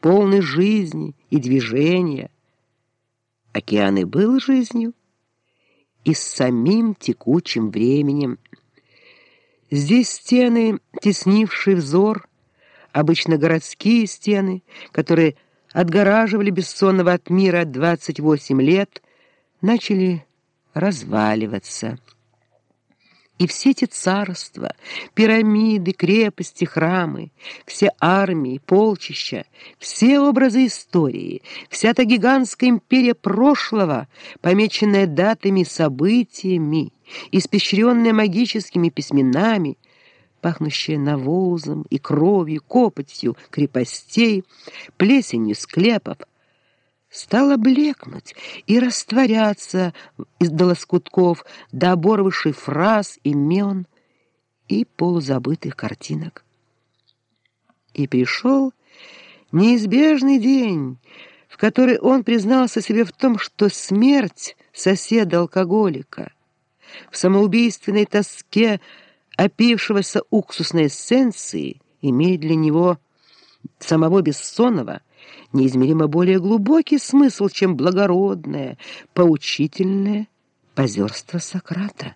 полный жизни и движения. Океан и был жизнью, и с самим текучим временем. Здесь стены, теснившие взор, обычно городские стены, которые отгораживали Бессонова от мира 28 лет, начали разваливаться. И все эти царства, пирамиды, крепости, храмы, все армии, полчища, все образы истории, вся та гигантская империя прошлого, помеченная датами, событиями, испещренная магическими письменами, пахнущая навозом и кровью, копотью крепостей, плесенью склепов, стала блекнуть и растворяться до лоскутков, до оборвавших фраз, имен и полузабытых картинок. И пришел неизбежный день, в который он признался себе в том, что смерть соседа-алкоголика, в самоубийственной тоске опившегося уксусной эссенции, имеет для него самого Бессонова неизмеримо более глубокий смысл, чем благородное, поучительное позерство Сократа.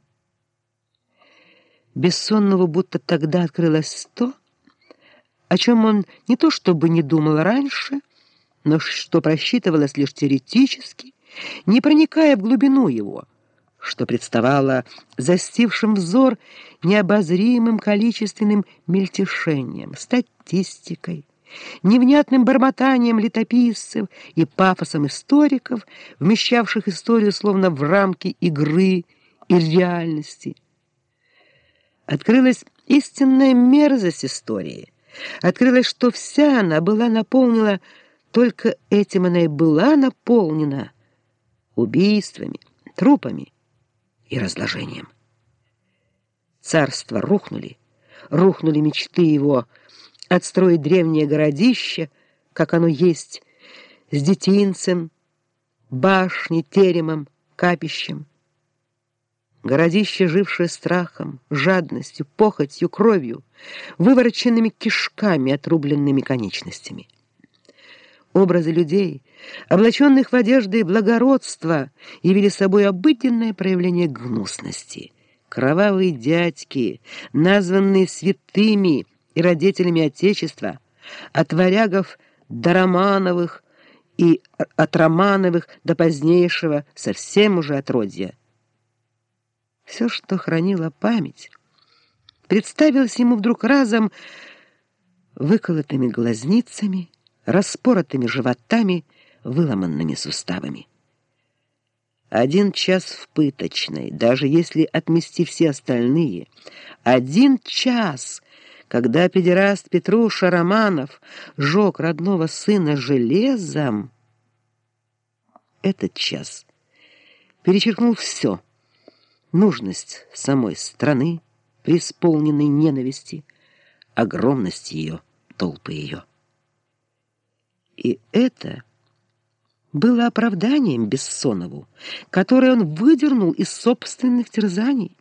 Бессонову будто тогда открылось то, о чем он не то чтобы не думал раньше, но что просчитывалось лишь теоретически, не проникая в глубину его, что представало застившим взор необозримым количественным мельтешением, статистикой, невнятным бормотанием летописцев и пафосом историков, вмещавших историю словно в рамки игры и реальности. Открылась истинная мерзость истории. Открылось, что вся она была наполнена, только этим она и была наполнена, убийствами, трупами и разложением. Царства рухнули мечты его отстроить древнее городище, как оно есть, с детинцем, башней, теремом, капищем. Городище, жившее страхом, жадностью, похотью, кровью, вывороченными кишками, отрубленными конечностями. Образы людей, облаченных в одежды благородства, явили собой обыденное проявление гнусности. Кровавые дядьки, названные святыми и родителями Отечества, от варягов до Романовых и от Романовых до позднейшего совсем уже отродья. Все, что хранила память, представилось ему вдруг разом выколотыми глазницами, распоротыми животами, выломанными суставами. 1 час в пыточной, даже если отмести все остальные, 1 час, когда педераст Петруша Романов жег родного сына железом, этот час перечеркнул все: нужность самой страны, преисполненной ненависти, огромность ее, толпы ее. И это было оправданием Бессонову, которое он выдернул из собственных терзаний.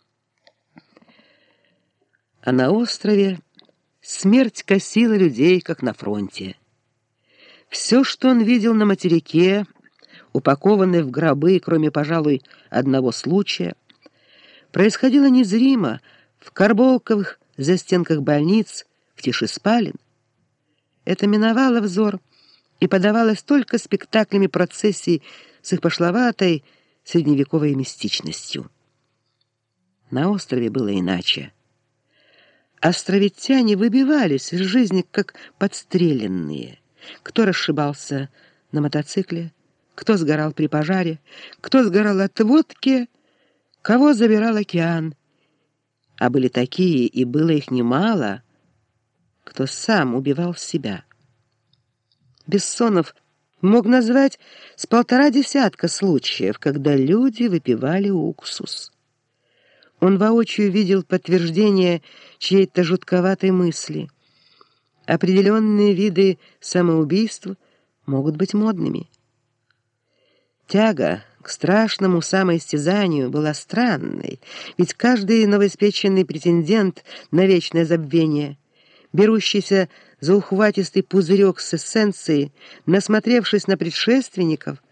А на острове смерть косила людей, как на фронте. Все, что он видел на материке, упакованное в гробы, кроме, пожалуй, одного случая, происходило незримо в карболковых застенках больниц, в тиши спален. Это миновало взор и подавалось только спектаклями процессий с их пошловатой средневековой мистичностью. На острове было иначе. Островитяне выбивались из жизни, как подстреленные. Кто расшибался на мотоцикле, кто сгорал при пожаре, кто сгорал от водки, кого забирал океан. А были такие, и было их немало, кто сам убивал себя. Бессонов мог назвать с 1,5 случаев, когда люди выпивали уксус. Он воочию видел подтверждение чьей-то жутковатой мысли. Определенные виды самоубийств могут быть модными. Тяга к страшному самоистязанию была странной, ведь каждый новоиспеченный претендент на вечное забвение, берущийся за ухватистый пузырек с эссенцией, насмотревшись на предшественников,